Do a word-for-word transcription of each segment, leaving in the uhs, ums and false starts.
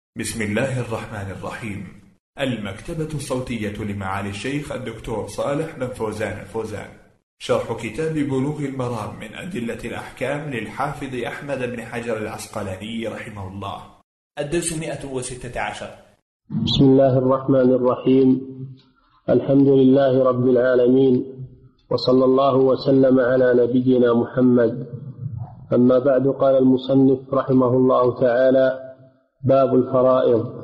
بسم الله الرحمن الرحيم. المكتبة الصوتية لمعالي الشيخ الدكتور صالح بن فوزان الفوزان، شرح كتاب بلوغ المرام من أدلة الأحكام للحافظ أحمد بن حجر العسقلاني رحمه الله. الدرس مئة وستة عشر. بسم الله الرحمن الرحيم. الحمد لله رب العالمين، وصلى الله وسلم على نبينا محمد. أما بعد، قال المصنف رحمه الله تعالى: باب الفرائض.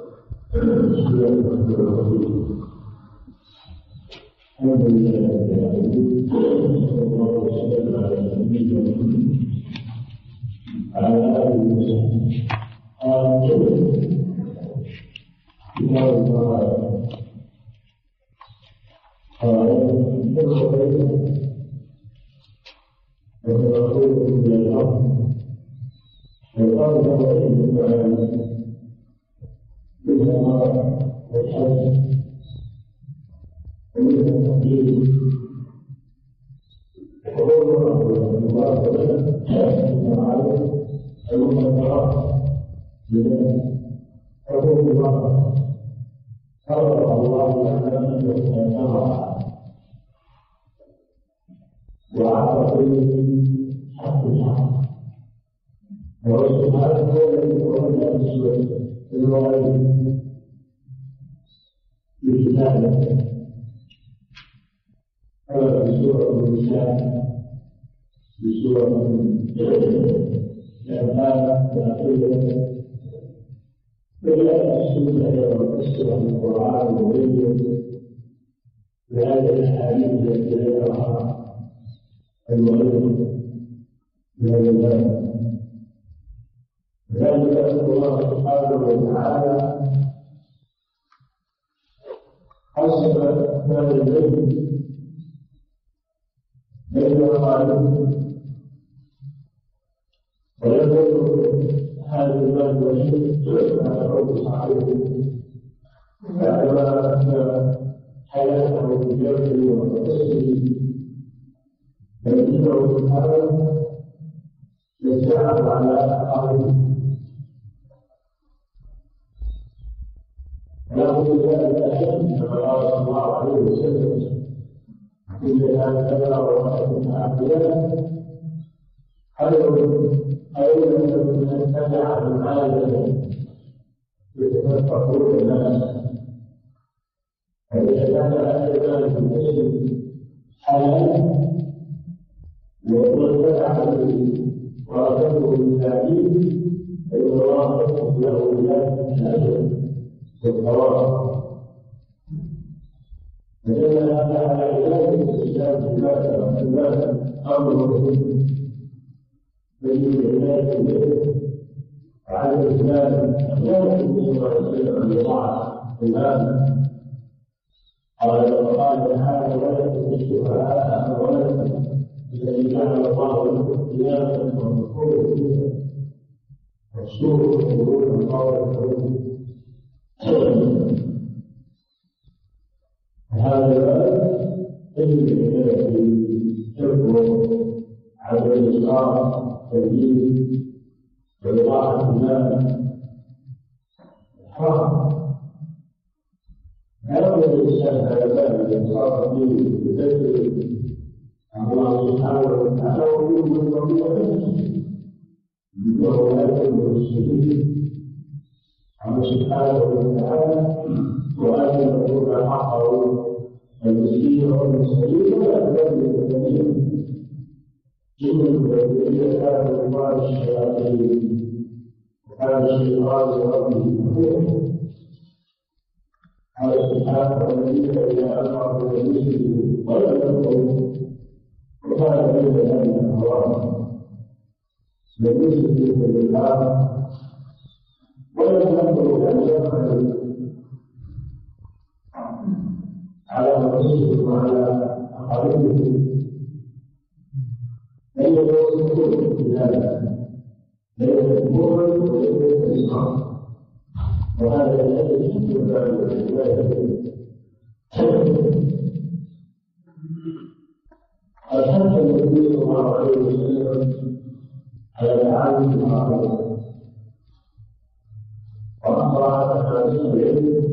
وأخبر عن العلم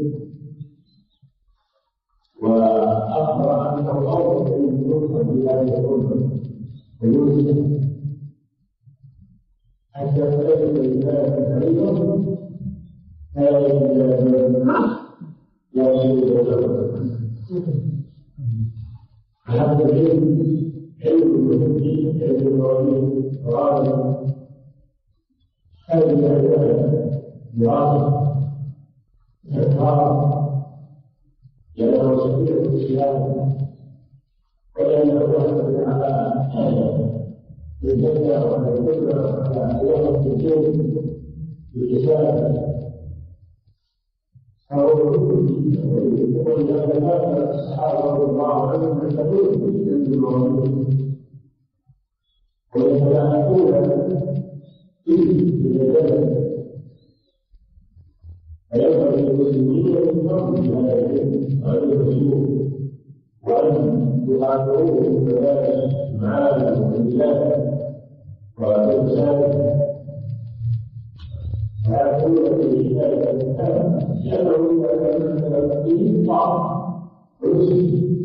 وأخبر أنه أول من يدخل في هذه الأمة ويوسف حتى تجد الإنسان الكريم لا يجوز لا يجوز هذا العلم علم المسلمين علم الرجل غالب هذه العبادة دراسة إقرار لأنه سبيل الإسلام ولأنه يحمل على الجنة والقدرة على يوم الدين بالكتاب أو وإذا كان الصحابة رضي الله عنهم يحتفلون بالمولود ويتلاعبون فيه بالجنة فينبغي للمسلمين أن يفهموا بهذا العلم وأن يدرسوه وأن يقاتلوه كذلك معاني والبلاد والإنسان ويقول في ذلك لأنه كان فيه طعم ويسلم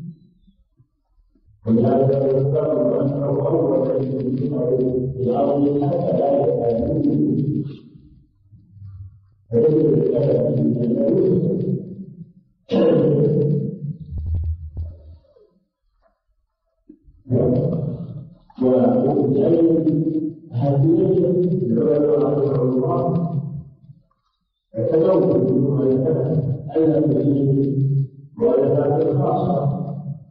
ولهذا يذكر أنه أول شيء في الأرض حتى لا يكون فيجب الكلام من الأول وبالتالي هذه العلماء رحمه الله يتزوج بالمؤلفات التي مؤلفات خاصة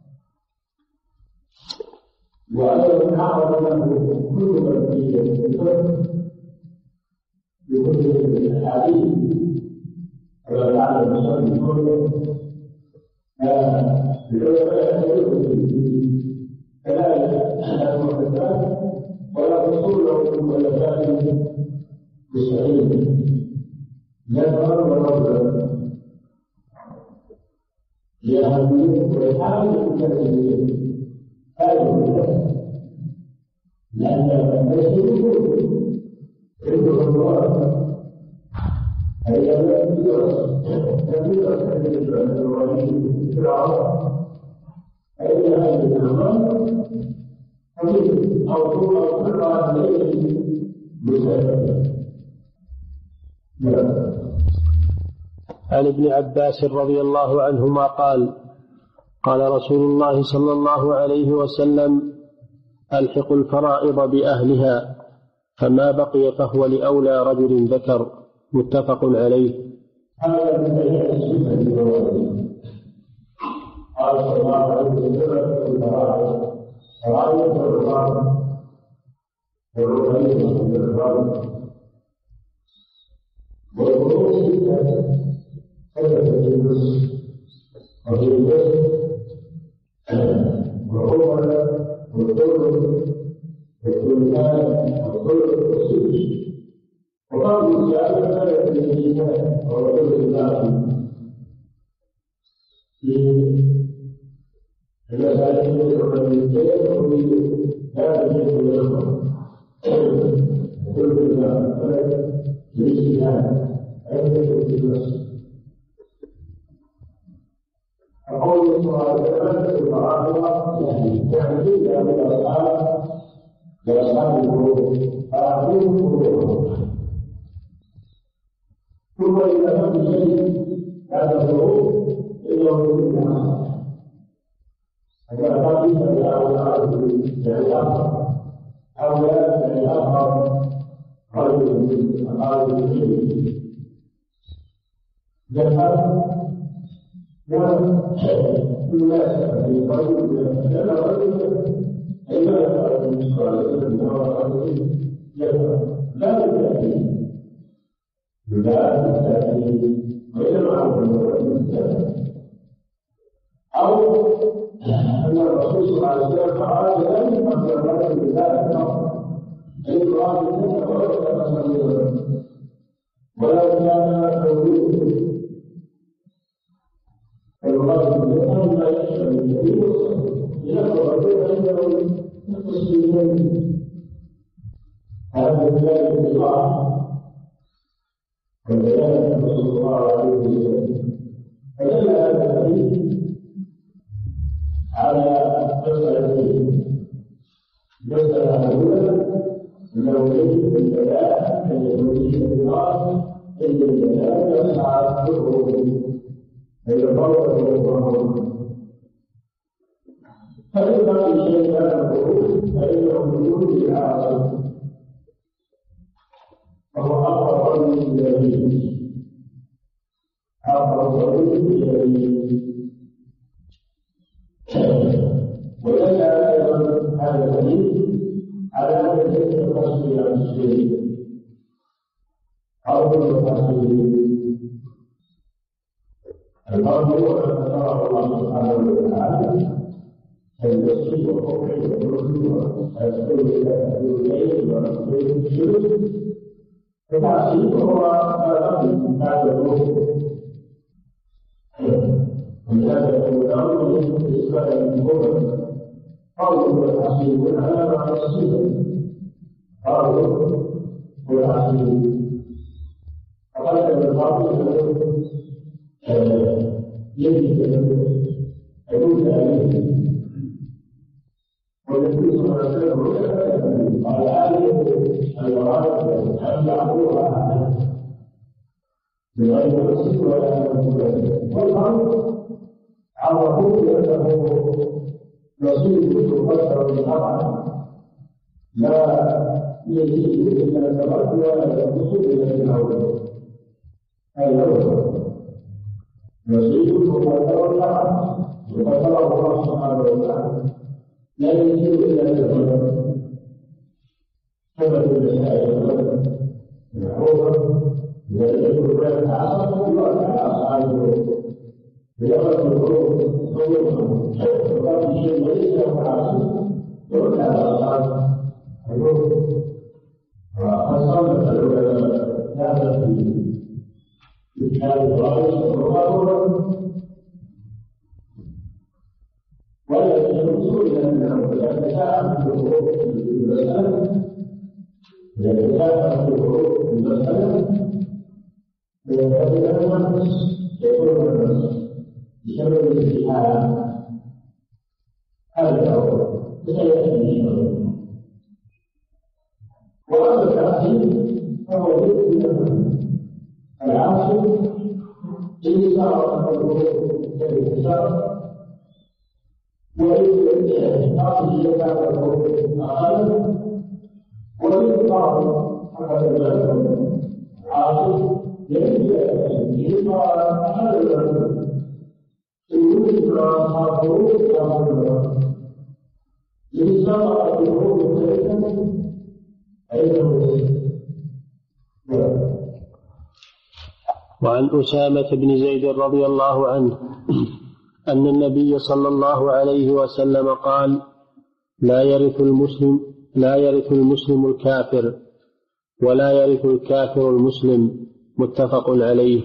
وأيضا عرض له كتبا في الفقه بكتب الأحاديث كما فعل المصنف كله العلماء يتزوجون كذلك المحدثات ولا تصول له المؤلفات بالصحيح لا تغرب رجلا لأهميته ويحاول التسليم هذا لأن المسلمون عنده الله هي كثيرة كثيرة بالنسبة للرجل في العرب فإن هذه الأعمال قليل أو طول أو قطعة ليس مسافرة. عن ابن عباس رضي الله عنهما قال قال رسول الله صلى الله عليه وسلم ألحقوا الفرائض بأهلها فما بقي فهو لأولى رجل ذكر متفق عليه. هذا من بيان السنة النبوية قال صلى الله عليه وسلم الفرائض فرائض الرقاب والرقية والرقاب والفروض ستة ثبتت في النص وفي النص والعمر والظلم والثلثان والظلم والسدس وقالوا السؤال ثبت في الإيمان ورسول الله في المسائل التي وفي هذا الشيء الأخر وقلت الله ثبت في الإيمان عندك في النص أقول صلى الله عليه وسلم الفرائض يعني إلا من الأصحاب لأصحاب الفروض فأعطوهم فروضهم ثم إذا كان شيء هذا الفروض إنه يكون أصحاب فإذا كان ليس لأولاد يعني أخر أولاد يعني أخر رجل من أقارب الشيء ذكر والناس في قلب لأن الرجل عندما يقرأ المسؤول لا بالتأكيد لا بالتأكيد وإنما عبد أو أن الرسول صلى الله عليه وسلم قال لم يقبل الرجل بذلك الأمر أي قال لم يقبل ولا كان موجود الغالب يقول لا يشمل الكبير يقول عنده المسلمين هذا ذلك الله وبيان صلى الله عليه وسلم. فدل هذا الحديث على مسألتين: المسألة الأولى أنه يجب البلاء أن يكون في الناس إن البلاء يسعى كله فيفرق بينهم. فإذا في شيء كان الخروج فإنه يكون بالعاصي وهو أقرب من اليمين، أقرب من اليمين. ودل أيضا هذا الحديث على أن ليس القصد عن الشريك أو القصد الأرض هو أن ترى الله سبحانه وتعالى فالمسجد والركع والركن والسجود إلى الليل والسجود الشرك. التعصيب هو ما لم بعد الروح، ولهذا الأمر بالنسبة للمؤمن قوله التعصيب على ما تصيب قوله هو التعصيب. فقد القاضي يجب أن يكون عليه والنبي صلى الله عليه وسلم قال هذه الوراد أن يعبدوها بغير نفس ولا نفس. والأمر عرفوه بأنه نصيب تقدر بالقطع لا يزيد إلا التبرك ولا ينقص إلا الأول. الأول نصيب تقدر بالقطع وقدره الله سبحانه وتعالى لا يزيد إلا التبرك كما في المسائل المعروفة. إذا يكون هناك عصر الله تعالى عنه بلغة الحروف حروفهم وقال شيء وليس له عاصم يرد على أصحاب الحروف. وأصابت العلماء هذا في كتاب الرئيس وقالوا ولا يجوز إلا أنه يتساءل في الحروف المسألة يتساءل في الحروف المسألة فإذا النفس يكون النفس بسبب الاتحاد. هذا هو سيأتي. وأما التعصيب فهو ضد العاصي إن صار كالإنسان وإن العاصي يكاد أقل وإن صار فقد العاصي يجب أن يقال هذا الأمر يوجد أصحابه هذا الأمر إن سمع الحروب الثلاثة أيضا. وعن أسامة بن زيد رضي الله عنه أن النبي صلى الله عليه وسلم قال: لا يرث المسلم لا يرث المسلم الكافر ولا يرث الكافر المسلم. متفق عليه.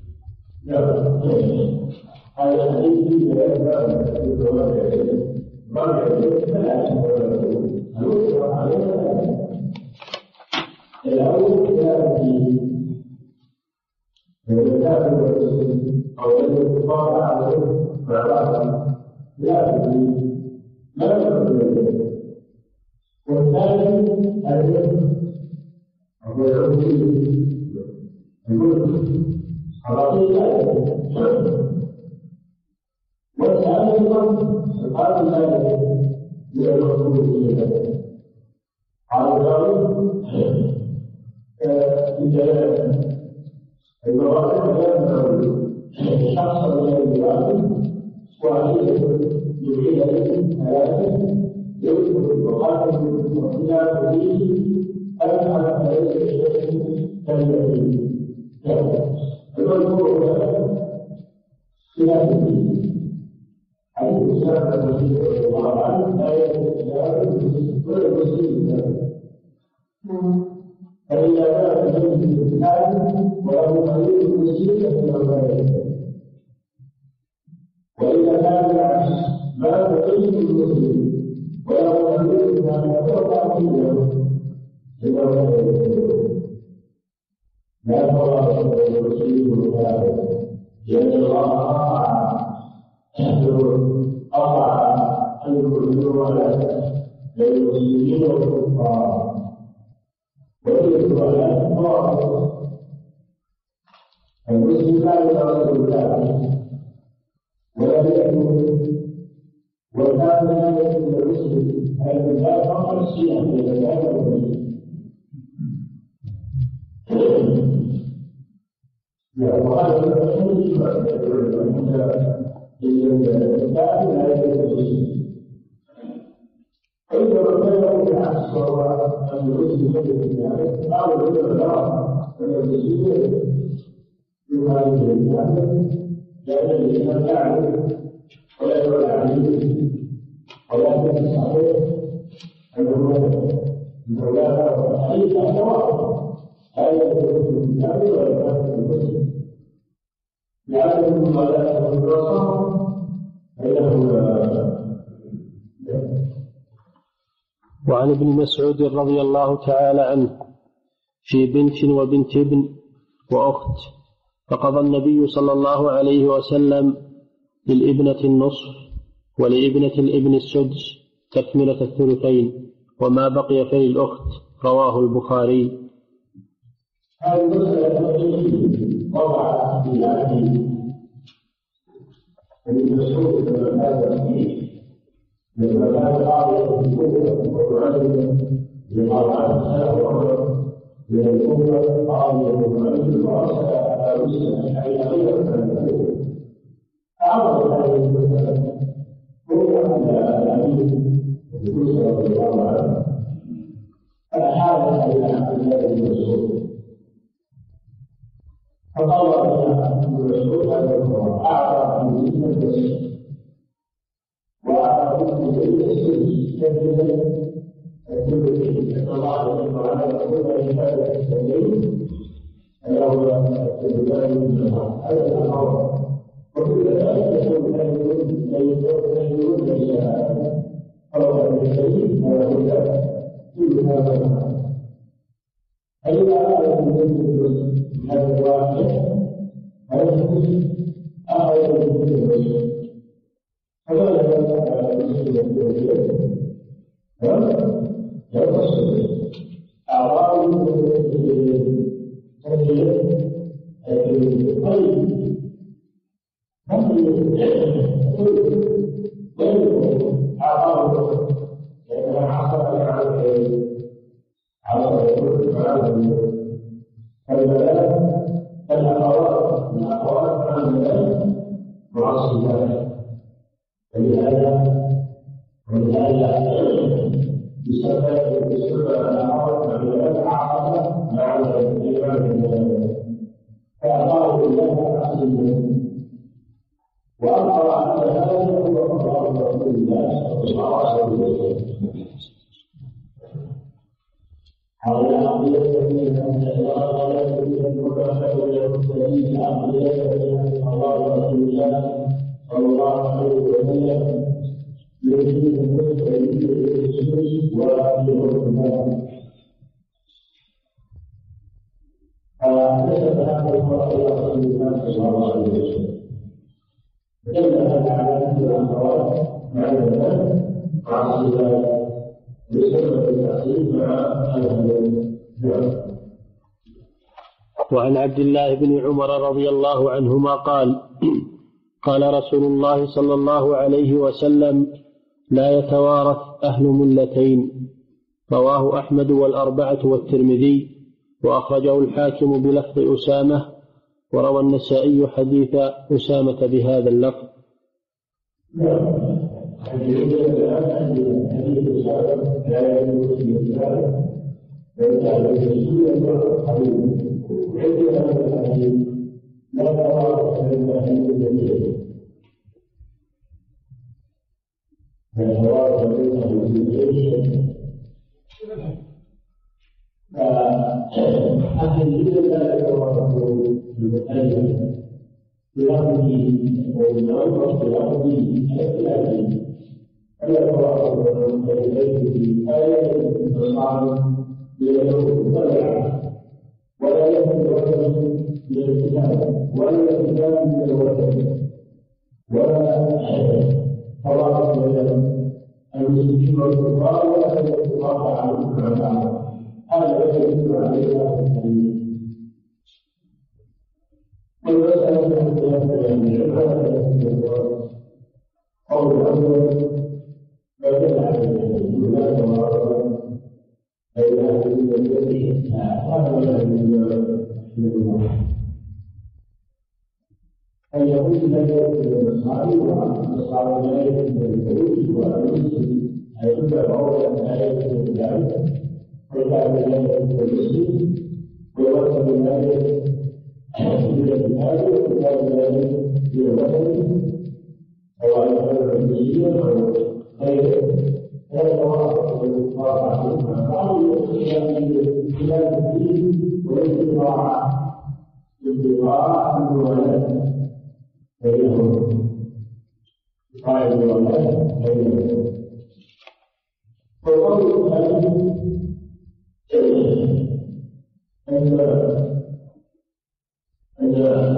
وإذا كان العكس لا تقيم المسلم ولا تقيم ما يتوقع فيه لا ترى لأن الله أطاع الكفر ولا للمسلمين والكفار ويجب على الله المسلم لا يعرف الله ولا يكون وكان لا يكون المسلم هذا لا فقط شيئا من الكلام والدين وهذا الرسول الكتاب لا يكون المسلم فإذا ربنا بالعكس وهو أن المسلم يجب الإسلام قالوا إلى الله والمسلمين يهاجم الإسلام لأن الإسلام يعلم ولا يولى عليه ولكن الصحيح أنه المولى حديث أخوات لا يكون الإسلام ولا يكون المسلم لأن المولى والرسول فإنه. وعن ابن مسعود رضي الله تعالى عنه في بنت وبنت ابن وأخت فقضى النبي صلى الله عليه وسلم للابنة النصف ولابنة الابن السدس تكملة الثلثين وما بقي فللأخت. رواه البخاري. هذه المسألة وضع في هذه ابن مسعود هذا فيه لما كان قاضي وعلم لقضاء السنة من الأمة قاضي وعلم وأرسل على مسلم حين غير من أعظم هذه المسألة هو أن الأمين يقول رضي الله عنه فأحال إلى عبد الله بن مسعود فقال ابن مسعود هذا القرآن أعطى في جسم البشر وأعطى في جسم السجن كذلك الكل الله تعالى يقول إن هذا السبيل أنه السبيل من الله هذا الأمر وكل ذلك يقول لا يكون لا يكون الشهادة أو الشيء ولا بد كل هذا الأمر فإذا أعلم من هذا الواقع فيكون أخذ من الرسول فلا يكون على المسلم الكبير يتصل أعراض التكليف طيب ويكون أعراض لأنها حصل على على الكل فالبلاء الأخوات من الأخوات عن البلاء مع الصلاة فلهذا ولهذا يستفاد بسبب الأخوات عن البلاء عقبة مع الإمام فأقام الله عزيزا وأقرأ على هذا هو أقرأ رسول الله صلى الله عليه وسلم حول عقيدة من الله ولا يكون المكافأة ولا المستقيم عقيدة من الله ورسول الله صلى الله عليه وسلم يريد المستقيم بالرسول ويريد الله. فنسب هذا القرآن إلى رسول الله صلى الله عليه وسلم. دل هذا على أن الأخوات مع البنات مع الصلاة بسبب التعصيب مع أهل. وعن عبد الله بن عمر رضي الله عنهما قال قال رسول الله صلى الله عليه وسلم لا يتوارث أهل ملتين. رواه أحمد والأربعة والترمذي وأخرجه الحاكم بلفظ أسامة وروى النسائي حديث أسامة بهذا اللفظ. ولا يكون ولا يكون ولا فرق بين المسلمين والكفار ولا بين الكفار عنهم هذا يجب علينا والمسألة قول الأول بدل عليه الولاة والرحمة بين أهل الذين هذا لا يجوز أن يكون ذلك المصاري والمصاري لا يكون الفلوس والمسلم أيضا أولا لا يكون ذلك وكان لا يكون المسلم ويوصل ذلك إلى الجهاد وكان ذلك إلى الوطن أو على المسلمين أو غيره هذا واقع واقع بعض الأشياء خلال الدين والاستطاعة استطاعة الولاء بينهم قائد الولاء بينهم والقول الثاني أن أن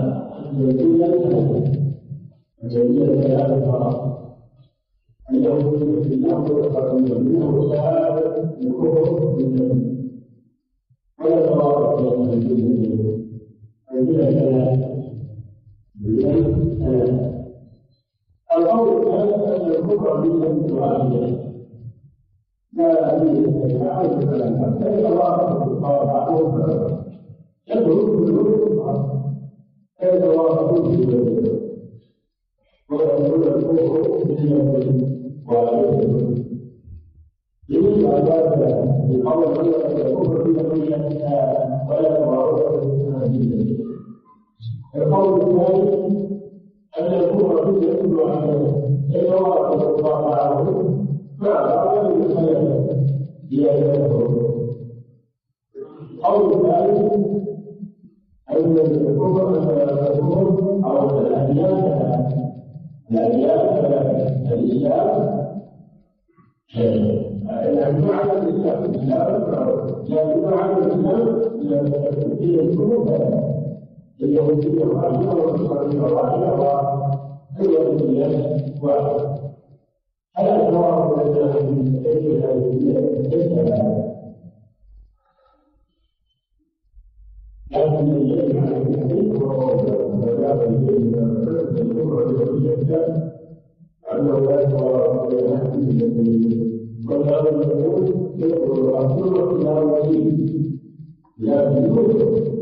الدين الجميع كلام الفرق أنه في الأمر القديم منه سائر الكفر بالجنة ولا تضارب بين الجنة والجنة ثلاثة بالجنة ثلاثة القول الثالث أن الكفر بالجنة واحدة لا أدري أن يعرف الكلام حتى يتوافق الكفار بعضهم بعضا يدخل في الكفر فيتوافقون في الجنة ويقول الكفر بالجنة واحدة يجب أن يكون بقول الكفر بالجنة ولا تضارب بالجنة القول الثاني أن الكفر بالجنة واحدة يتوافق الكفار بعضهم فأعلم الخلاف بأيامهم القول الثالث أن الكفر الكفر أو الأديان الأديان الإسلام يعني معنى الإسلام لكن معنى الإسلام هي الكفر اليهودية والعربية والنصرانية والعربية وهي الديانة واحدة هذا الجواب الذي يجب ان لكن يجب على الحديث وبلاغ أنه لا يتوافق بين الحديث والهذا يقول يقول الرسول إلى وجيه لا يقول.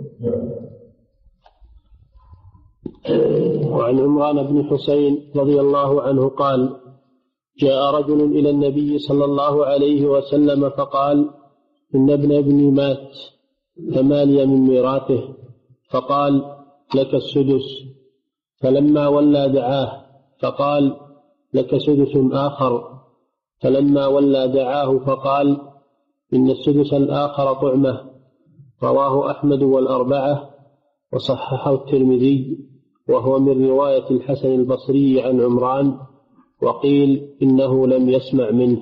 وعن عمران بن حسين رضي الله عنه قال: جاء رجل إلى النبي صلى الله عليه وسلم فقال: إن ابن ابني مات فما لي من ميراثه؟ فقال: لك السدس. فلما ولى دعاه فقال: لك سدس آخر. فلما ولى دعاه فقال: إن السدس الآخر طعمة. رواه أحمد والأربعة وصححه الترمذي، وهو من رواية الحسن البصري عن عمران، وقيل إنه لم يسمع منه.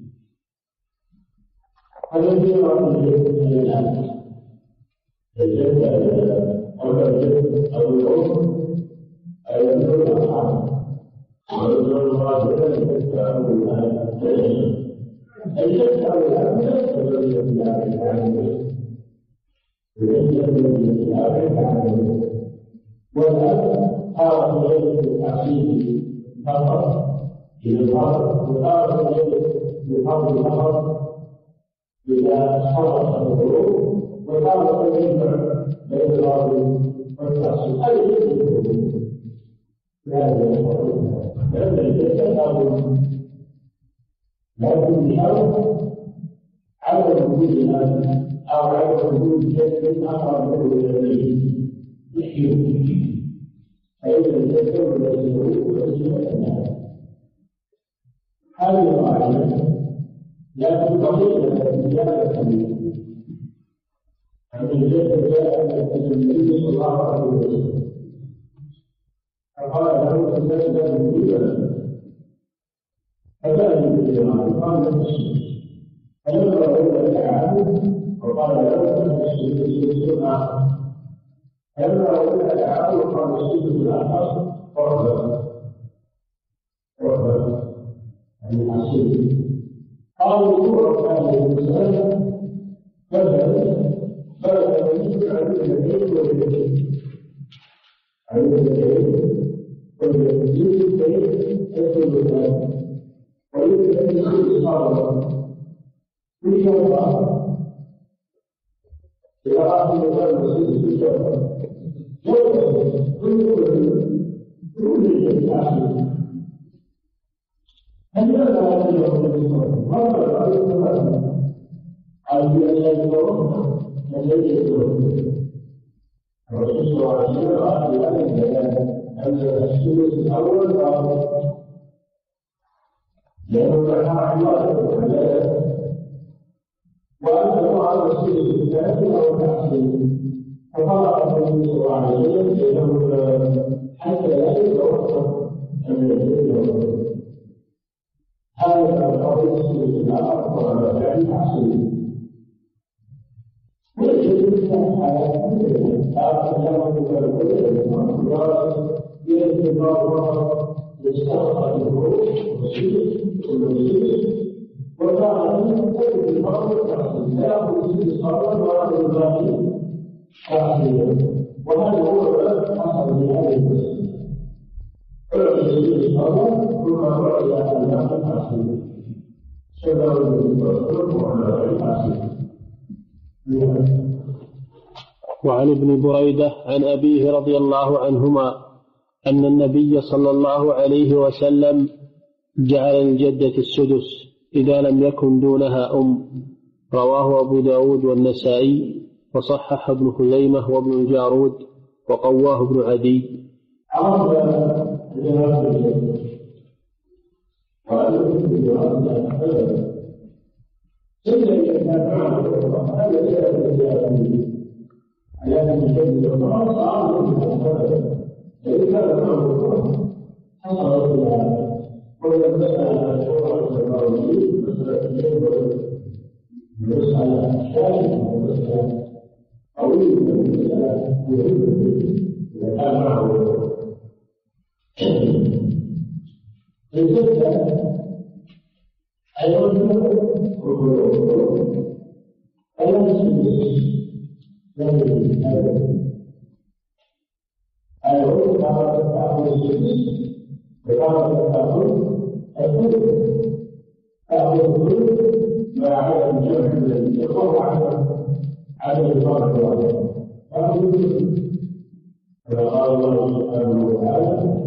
الذي يقول الجد الجد أو الجد أو الأم أو يدل الأصحاب ويدل الراجل الجد أو الجد أو الأب يدل الأب الأب والأب أعرف غير التعصيب فقط إلى الأرض وأعرف غير الأرض فقط إذا صارت الظروف وأعرف غير بين الأرض والتعصيب أي شيء لا يقول لأن الجسد أمر لكن الأرض على وجود الناس أو على وجود جسد أقرب إليه يحيي فإذا الجسد الذي يروح هذه القاعدة لا تنطبق على زيادة التمييز. أن الجسد جاء النبي صلى الله عليه وسلم فقال له: تزداد مبينا فكان بالجماعة قال: لك الشيء. فلما رأى تعالى وقال له: الشيء آخر. فلما رأى تعالى وقال: الشيء الآخر عقبة عقبة يعني عصير قالوا هو كان الإنسان بدل بدل يجب على اليدين واليدين على اليدين واليدين واليدين يدخل ويجب أن يكون صارا في شرطة إذا أردت أن يكون في شرطة شرطة كل الإنسان هل ماذا يجب أن يكون ماذا على الأشياء التي يكون الرسول صلى الله عليه وسلم قال أن السلوك الأول لأنه كان الله وأنه على السلوك الثاني أو التحسين فقال النبي صلى الله عليه وسلم أنه حتى لا يتوقف أن يكون هذا القضية السلوك الآخر وعلى فعل التحسين ويجب أن هذا يجب الله يستخدم الروح والسلوك والمسلمين وكان يقول بالفضل والتحسين لا يأخذ في الصلاة ولا الباقي تحسينا وهذا هو الذي حصل لهذه المسألة فالذي الصلاة ثم رأي أن لا تحسين سبب الفضل وعلى التحسين. وعن ابن بريدة عن أبيه رضي الله عنهما أن النبي صلى الله عليه وسلم جعل الجدة السدس إذا لم يكن دونها أم. رواه أبو داود والنسائي وصحح ابن خزيمة وابن الجارود وقواه ابن عدي. أيام الجد والطعام صعب المحفظة فإن كان معه الطعام حصل إلى ولم تسأل على شورى الزراويين مسألة الجد مسألة شاشة ومسألة قوية ومسألة مهمة إذا كان معه الجدة أيضا وقلوب أيضا السنة لكن العلم كما تتعامل الجنس وكما تتعامل الكل تأخذ الكل مع عدم الجمع الذي يقوم على عدم الفرق والعدم تأخذ الكل كما قال الله سبحانه وتعالى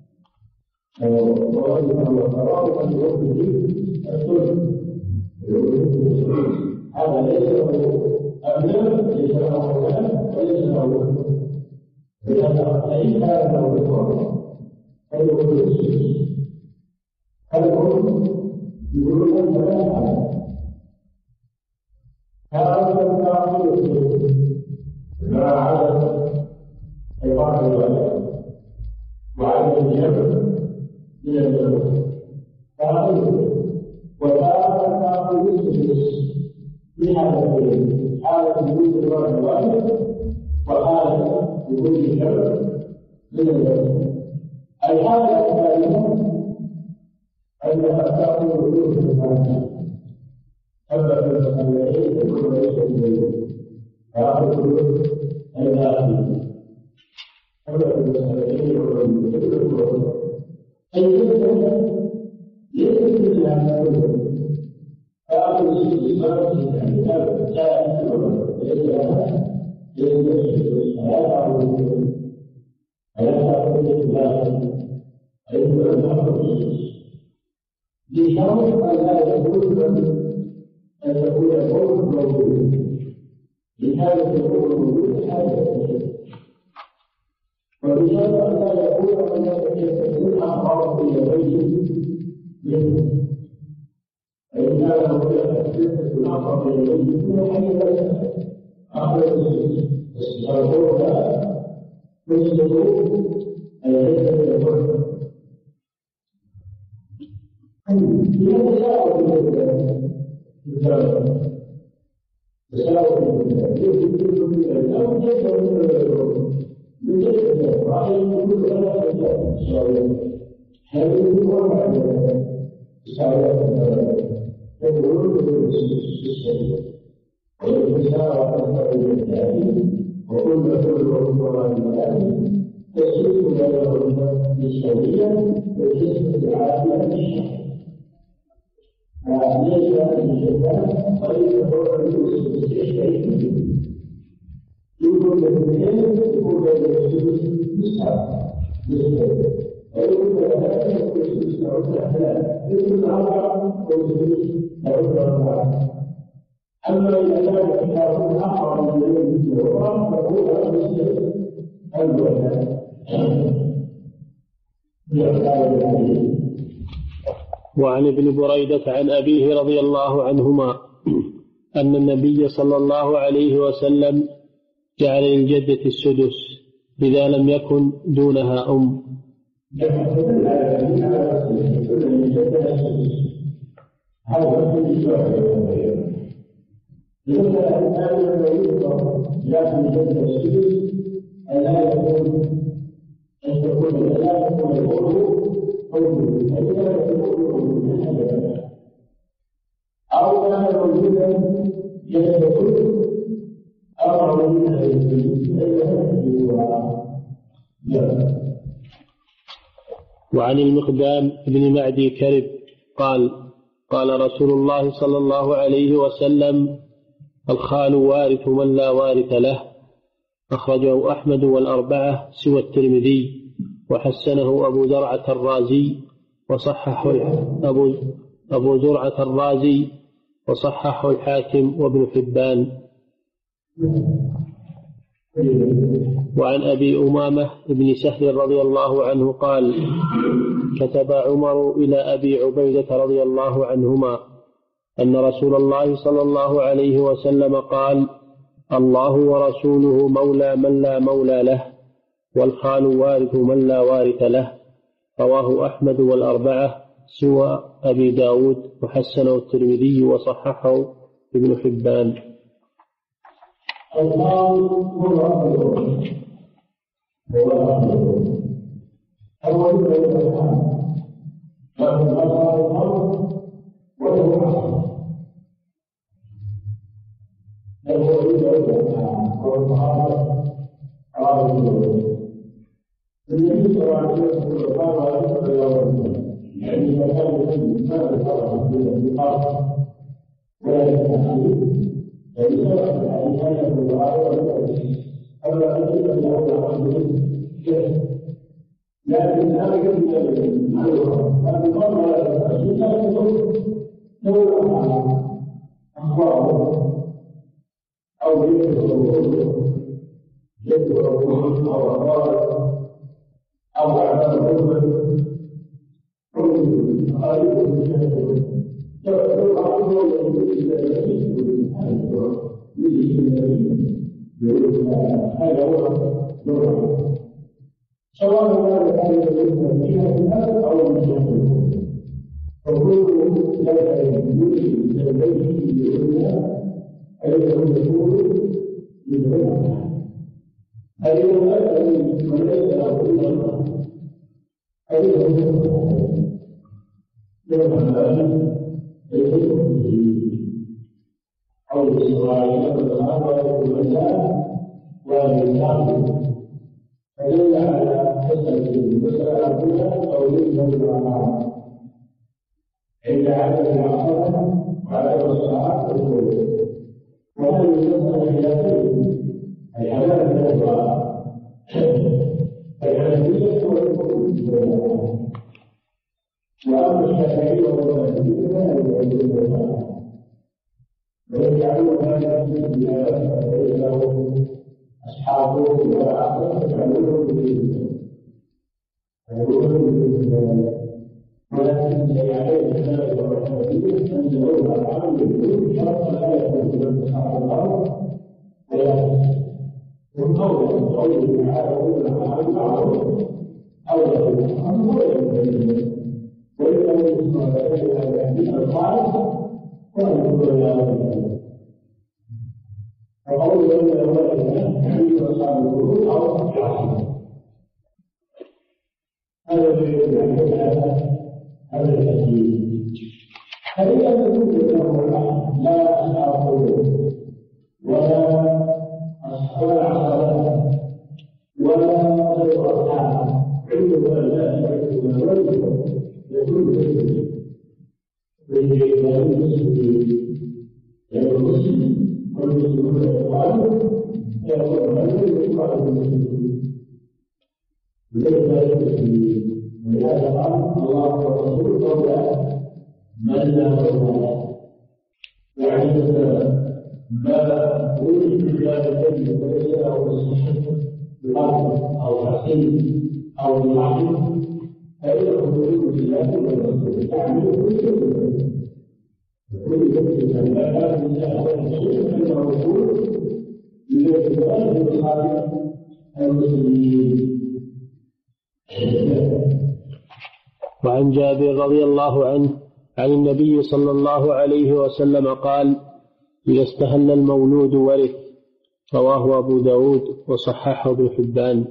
وذلك هو القرار أن يوفي الكل هذا ليس له أبناء ليس له أولاد وليس له ولد فإن كان له ولد فيقول السدس هذا هو يقولون أن لا يفعل هذا التعقيد السدس مع عدم إقامة الولد وعدم الجمع من الزوج تعقيد وهذا التعقيد السدس في حالتين حالة وجود الولد الواحد وحالة وجود الجمع من الزوج. الحالة الثانية أنها تأخذ وجود الإنسان أما في المسألتين تكون ليس بالوجود تأخذ وجود الآخر أما في المسألتين تكون بالوجود الجمع ليس بالله فأخذ الاستثمار في الكتاب لا يكون ليس لها ليس لا تعود لا تعود الله أيضا الأمر بشرط أن لا يكون أن يكون الموت موجود لهذا يكون موجود حاجة وبشرط أن لا يكون أن يكون أعراض إلى بيت منه فإن كان هناك الأعراض إلى بيت منه حاجة أخرج الصلاة مسلمون العزة والحرمة يتساوى بالله تساوى بالله يجب كل بالله أو يجب من العلوم من جسد رأي كل ثلاثة أما إذا كان الكتاب أقرب من الذي فهو مسلم وعن ابن بريدة عن أبيه رضي الله عنهما أن النبي صلى الله عليه وسلم جعل للجدة السدس إذا لم يكن دونها أم. لذا الآن يذكر لكن جد السدس ألا يكون أن تكون لا يكون الأرض قوله فإذا يكون الأرض أو كان موجودا يستكون أربع من وعن المقدام بن معدي كرب قال قال رسول الله صلى الله عليه وسلم الخال وارث من لا وارث له. أخرجه أحمد والأربعة سوى الترمذي وحسنه أبو زرعة الرازي وصححه أبو, أبو زرعة الرازي وصححه الحاكم وابن حبان. وعن أبي أمامة بن سهل رضي الله عنه قال كتب عمر إلى أبي عبيدة رضي الله عنهما أن رسول الله صلى الله عليه وسلم قال الله ورسوله مولى من لا مولى له والخال وارث من لا وارث له. رواه أحمد والأربعة سوى أبي داود وحسنه الترمذي وصححه ابن حبان. الله ورسوله أول النبي صلى الله عليه وسلم قال يعني مكان ما ذكره من النقاط ولا التحديد فلسبب الحديثان بالغاية والتأكيد أما أن يكون عنه لكن هذا يجب أن يكون هذا المرة لا تتأكيد لا يكون نوع أخباره أو يكون يكون أو أخباره أو أعمال الأمة كل خالق من الأمة يقول عقله إلى الذي هذا هو نوع سواء كان ذلك من هذا أو من هذا فكل لا يمكن الذي يقولنا أيضا يقول للعلم أيضا الذي وليس له إلا أيضا يقول أو الإسرائيل والأرض والمساء والإسلام فدل على مسألة المسألة الأولى أو يجب على عند عدد العصر وعدد الصلاة والصلاة وهذه المسألة خلافية أي حلال من الصلاة فالحنفية والمسلمين وأما الشافعية والمالكية فلا يجوز الصلاة ويجعلون هذا ليس له أصحابه ولا أحد يجعلونه بالإسلام ويقولون ولكن عليه السلام والحنفية أن يقول العام بالكل شرط لا يكون من أصحاب الأرض ومن قوله قوله تعالى قول العام معروف أو يقول العام هو يقول وإذا يسمى ذلك الخالق ويقول يا رب فقول أن الأولى يعني أصحاب القلوب أو أصحاب هذا يريد أن يكون هذا التكليف. فإذا كنت له لا أصحابه ولا أصحاب ولا أصحاب عندما لا يكون رجل يكون مسلم بالجبال المسلمين المسلم والمسلمون يقال يقول رجل يقال المسلمين ليس المسلمين ولهذا قال الله ورسوله قولا من لا قول يعني ما ولد بذلك وليس له الصحة بقلب أو حسين أو بمعنى فإنه يريد بالله والرسول تعمل كل شيء كل شيء من الآن من الرسول فإنه الرسول يجب بخالق المسلمين. وعن جابر رضي الله عنه عن النبي صلى الله عليه وسلم قال: إذا استهل المولود ورث. رواه أبو داود وصححه ابن حبان.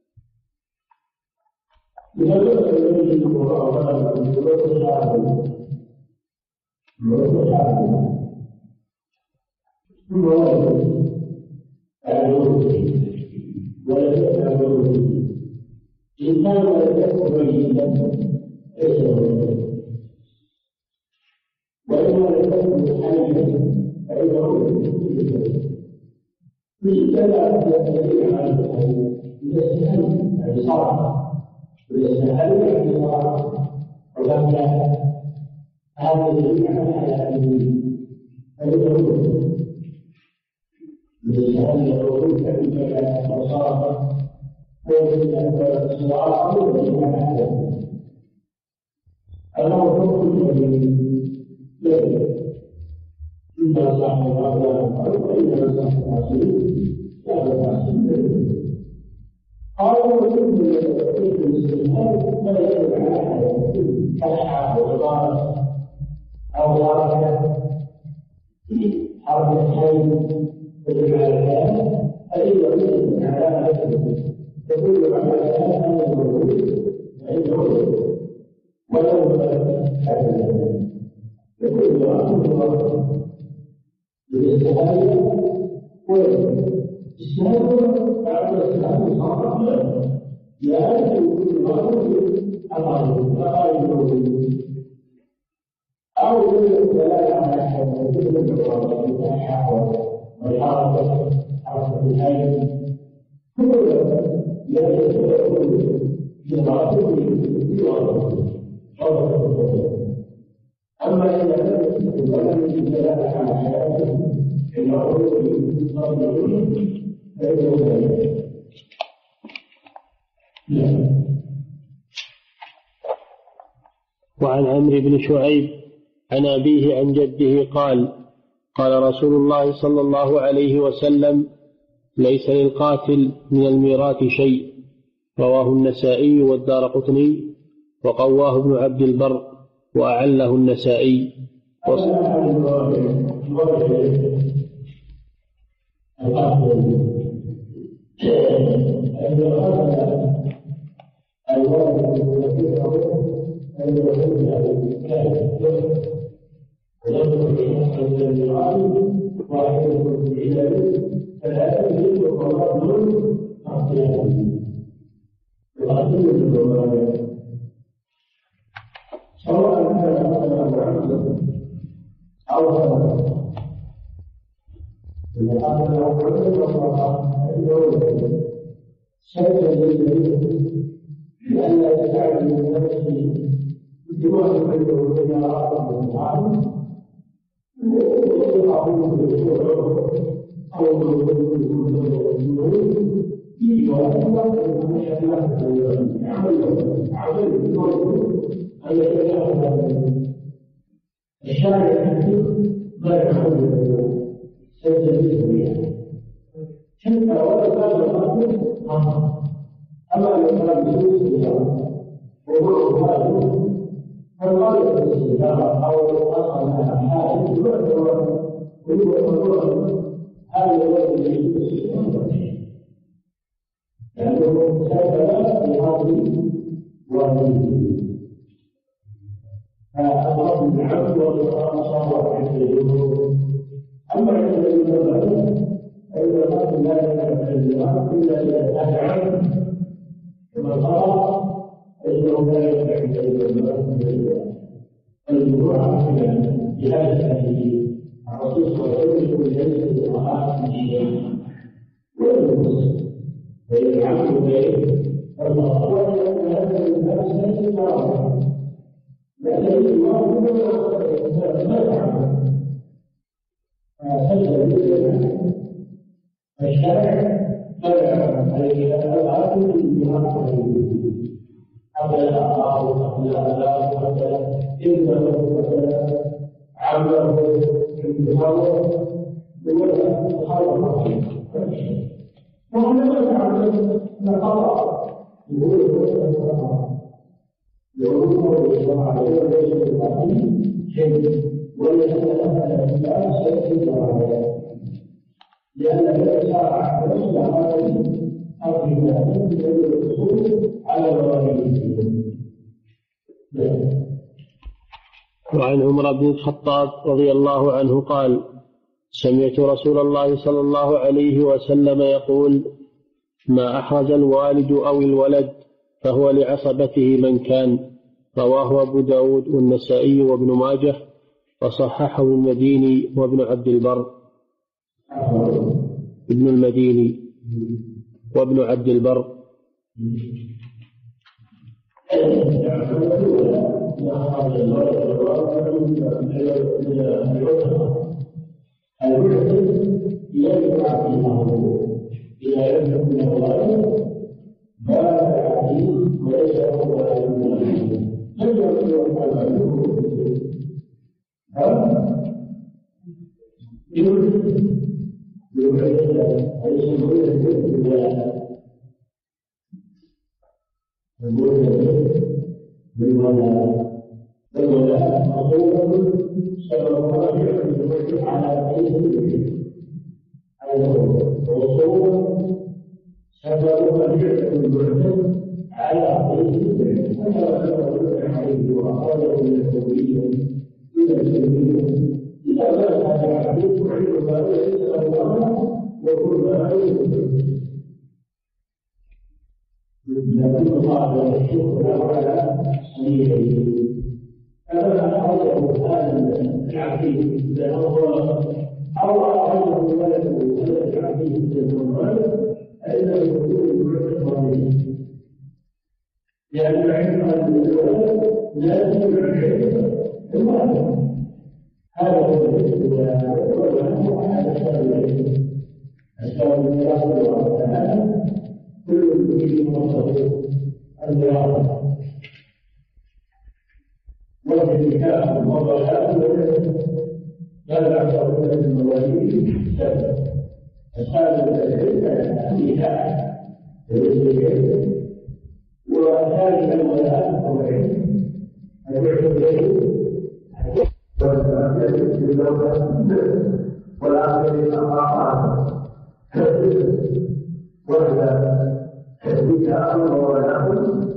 إن كان يكون ميتا وإن يكون حيا فإنه في ثلاث يستطيع على الحياة يستحل الصلاة ويستحل الصلاة وكان هذا يدل على حياته فإنه يستحل الرسول كذلك الصلاة ويجب أن الصلاة أمر من حياته الله يقول لي إذا صح الله وإذا صح الرسول لا تحسن قالوا وجود الاستثناء لا يجب على حياته كالحاء والغارة أو غارة حرب الحي تدل على الحياة أيضا يجب على نفسه تدل على الحياة أن الموجود فإنه ولو هذا يقول الله بالاستهانة والاستهانة بعد الاستهانة صارت لا يكون الرجل الرجل لا يكون أو يكون لا يعمل حتى يكون الرجل يتحول ويحرك حركة الحي كل لا يكون في الرجل في الرجل أما إذا كانت ولم يتلاقى على حياته إلا رجل صادق فإنه ذلك. وعن عمرو بن شعيب عن أبيه عن جده قال: قال رسول الله صلى الله عليه وسلم: ليس للقاتل من الميراث شيء. رواه النسائي والدارقطني وقواه ابن عبد البر وأعله النسائي. سواء كان مثلا أو سواء إذا كان له عذر فإنه سيجد لئلا يجعل من نفسه سواه بينه وبين رأسه المعلم ويقعه بالشعور أو بالنور الشارع لا يخرج سيجد حتى ولا كان الرجل أما لو كان بسوء وهو هذا فالغالب الاستدامة أو أصلا حاجة يعتبر ويعتبر هذا الذي يجب لأنه سبب في هذه والده. فالرب بالعبد والصلاة عند الجمهور. أما عند الجمهور فإذا قال لا يتبع الجماعة إلا إذا كان عبد كما قال فإنه لا يتبع الجماعة. الجمهور عندنا بهذا الحديث الرسول صلى الله عليه وسلم ليس الامرأة من شيء ولا المسلم فيجعله بين الله وأن هذا الناس ليس كرامة لكن الله ما يعلم فسجل بالله الشرع شرع عليه الألعاب بما حتى يقع قبل الألعاب حتى إنه مثلا عمله بالتحول بوجه الخالق وهو لم يعمل نقطع يقول يقول الله عليه وليس بالقديم شيء وليس له الأسباب شيء لأن هذا شرع وليس هذا أرض الله الأصول على الوالدين. وعن عمر بن الخطاب رضي الله عنه قال: سمعت رسول الله صلى الله عليه وسلم يقول: ما أحرز الوالد أو الولد فهو لعصبته من كان. رواه أبو داود والنسائي وابن ماجه وصححه المديني وابن عبد البر. ابن المديني وابن عبد البر. يجمع فيه إلى أن يكون الله ما يعلم وليس هو يعلم لم يكن يعلم يقول بالولاء بالولاء مطلوب سبب رجع على بيت الوصول سبب رجع بالولاء على بيت الحديث وأخرجه من الكوفية إلى الكوفية إذا كان هذا الحديث يعيد ما ليس الله وكل ما يعيد لكن الله يشكر على سبيله كما أخرجه هذا العبيد لأنه أو أخرجه ولده ولد العبيد للمال فإنه يكون بالعلم لأن العلم الولد لا يكون العلم المال هذا هو العلم وهذا أسباب العلم أسباب الميراث والأركان كل شيء مصدر الرياضة والنكاح والمضايقات لا يعتبر من المواليد أسباب النكاح والزواج وثالث الولاء هو العلم والآخرين أقاطعهم وإذا النكاح وولاء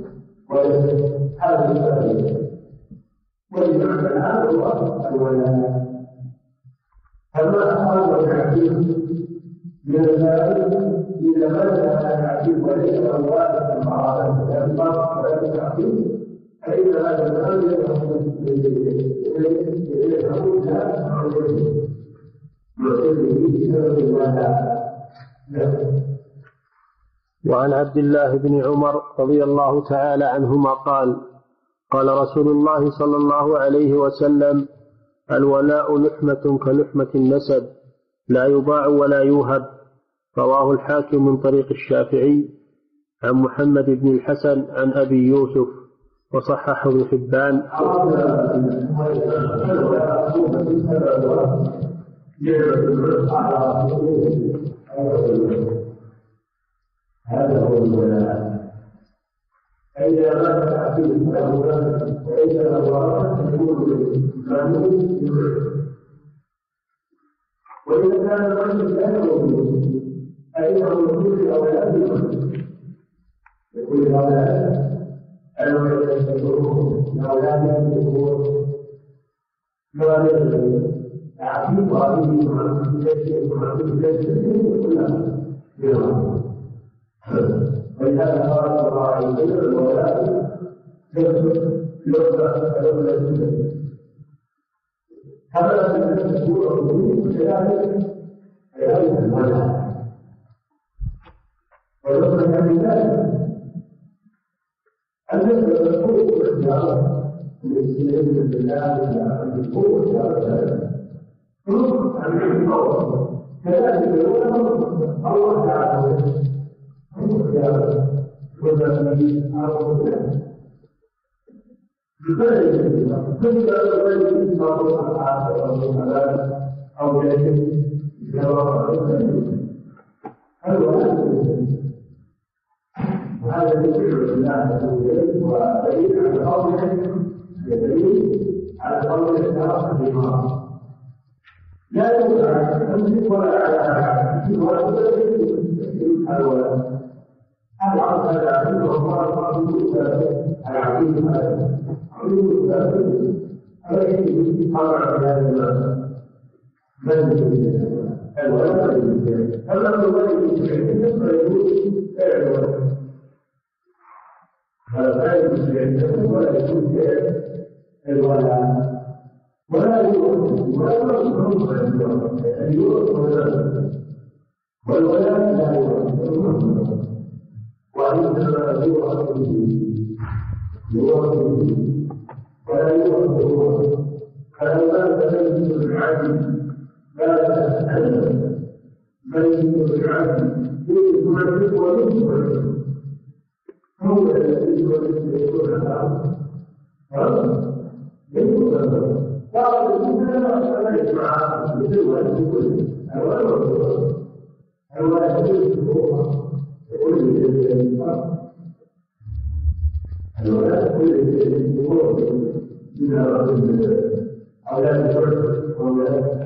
وهذا السبيل والمعنى الآن هو الولاء. فما أخرج العبيد من الباب إذا ماذا كان العبيد وليس الوالد المعارض والإنفاق ولا التعبيد فإن هذا الأمر يكون لا عليه بسبب الولاء. وعن عبد الله بن عمر رضي الله تعالى عنهما قال: قال رسول الله صلى الله عليه وسلم: الولاء لحمة كلحمة النسب لا يباع ولا يوهب. رواه الحاكم من طريق الشافعي عن محمد بن الحسن عن أبي يوسف وصححه ابن حبان. هذا هو الولاء. فإذا مات العبيد له ولد وإذا له ورثة يكون المأمون وإذا كان الرجل لا يولد فإنه يكون الأولاد يكون الأولاد الولد أولاد الذكور ما يجب تعبيد وعبيد وعبيد الجسد وعبيد الجسد كلها يوم ولهذا قال الله عليه وسلم الولاد يرفع يرفع الجسد هذا الذكور والبنين كذلك كذلك الولد ويرفع من ذلك الذكر الذكور والاختيار بالاستجابة بالله الذكور والاختيار نصف عن الأول كذلك الله تعالى اختيار وذلك أو بفعل كل الغيب صار الحاصل أو الحلال أو يجب جواب الولد وهذا يدل الله عز وجل ودليل على قوله دليل على قوله الشرع الإمام لا يدل على تمسك ولا على ولا تدل على الولد هذا عرض هذا عبد الله على عبد الله عبد الله عليه طبعا هذا المعنى من الولد أما الولد فيقول فعل الولد فلا يكون ولا يكون الولد ولا يكون ولا يكون والولد لا يكون وإنما يؤخذ يؤخذ ولا يؤخذ فلما تنزل العدل لا تتحدث بل العدل يؤخذ ويؤخذ هو الذي يكون هذا يكون قال الإنسان لا يسمع مثل ما يقول الولد الولد يقول الولد يقول من هذا أولاد الشرطة وأولاد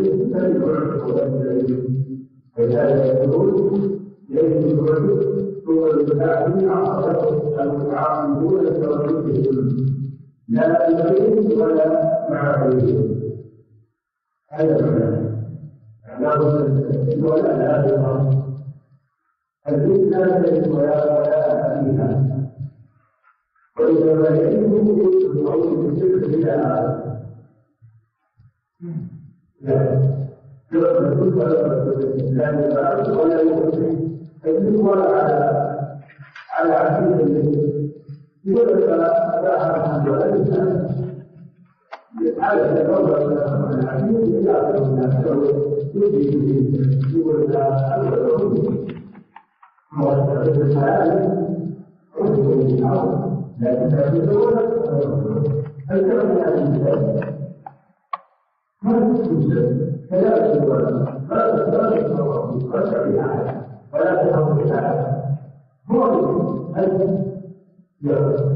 فلهذا يقول يجب الرجل هو المتعامل عقده المتعاملون التوحيد لا بغيره ولا مع غيره هذا معنى الولاء لا يظهر الفتنة ليس ولا ولاء فيها وإذا ما يجب الوعود بالسر إلى هذا لا يؤمن لا يفعل ولا يؤمن فيجب ولا على على عقيدة يقول فلا ولا يفعل على الأول من العقيدة يعلم الناس يجب يقول لا أول مرتبط الحياة رجل الحرب لكن تقول الكلام الإنسان ما تسجل فلا تقول لا تتصرف ولا بحاجة ولا تحول بحاجة هو أن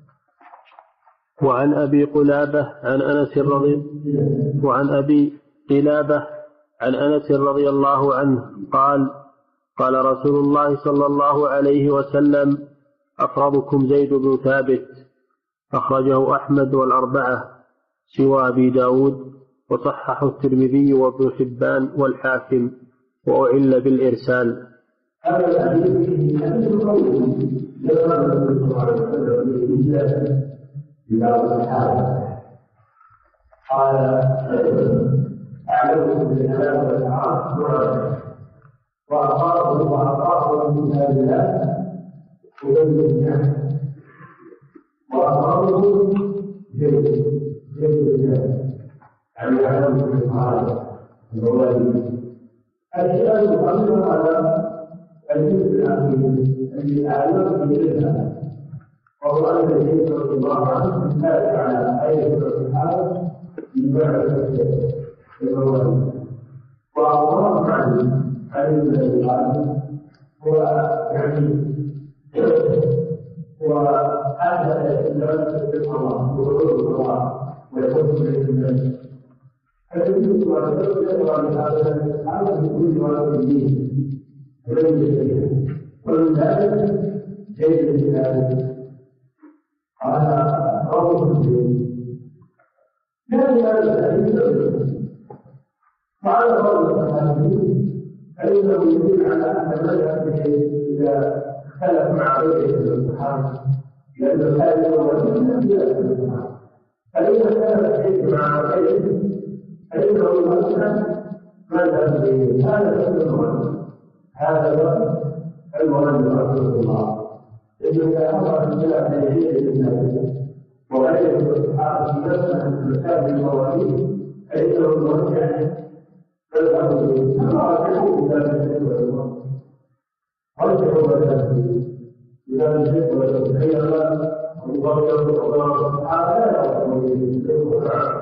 وعن أبي قلابة عن أنس رضي وعن أبي قلابة عن أنس رضي الله عنه قال قال رسول الله صلى الله عليه وسلم أقربكم زيد بن ثابت أخرجه أحمد والأربعة سوى أبي داود وصححه الترمذي وابن حبان والحاكم وأعل بالإرسال. هذا الحديث حديث قوله يقرأ الرسول صلى الله عليه وسلم بباب الحاجة قال أعلمكم بالحلال والحرام وأخاف وأخاف من هذا الله ويجب النعم وأخافه جيد جيد النعم يعني يعلم بالحرام الوالد الشيء يقدم على الجزء الأخير الذي أعلم به وهو أن النبي صلى الله عليه وسلم كان على آية الحال من بعد الوالد وأمر عنه عليه الصلاة هو يعني وهذا الإسلام في الله وحلول الله ويكون في الناس فالنبي صلى الله عليه وسلم يقرأ هذا الحال بكل والديه ومن ذلك جيد الجهاد قال روح كان هذا الحديث وعلى قول الصحابيين فإنه يدل على أن مذهب إذا اختلف مع غيره من الصحابة لأن الحديث هو الذي يختلف الصحابة فإذا كان الحديث مع غيره فإنه يمثل مذهب هذا المؤمن هذا المؤمن رسول الله إنه إذا أمر بالله بيده الناس وغيره الصحابة مثلا في مسائل المواليد فإنه يرجع فالأمر كما يقول ذلك العلماء رجعوا ذلك إذا لم يكن وتبين ويغير الله الصحابة لا يقول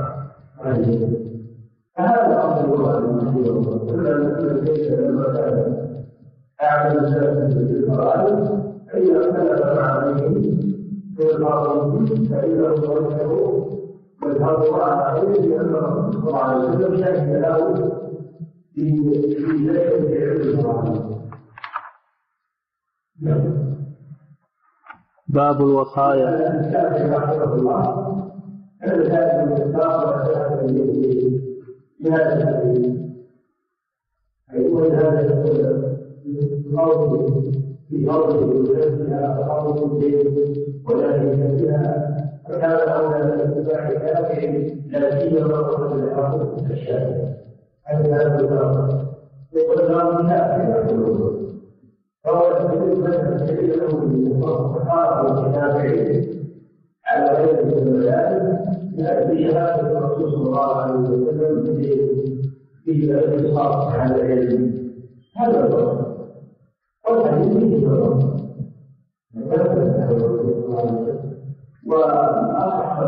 فهذا أمر الله المشهور كل الشيء لما كان أعلم الناس بالفرائض فإذا اختلف مع غيره في الفرائض فإنه يرجعه والفرض عليه لأن الرسول صلى الله عليه وسلم شهد له في في ذلك الفرائض. باب الوصايا. رحمه الله كان ذلك الاستقرار وشهد في هذا الحديث أيضا هذا القول في أرضه وجدها أرض ولكن فيها فكان أولى الاتباع الكافر لا سيما وقت الأرض الشافعي هذا الأمر يقول الأمر كافر فهو بالنسبة له الصحابة الشافعي على غير المجال يأتي هذا الرسول صلى الله عليه وسلم في الاتصال على العلم هذا الوصف والحديث هو وأصح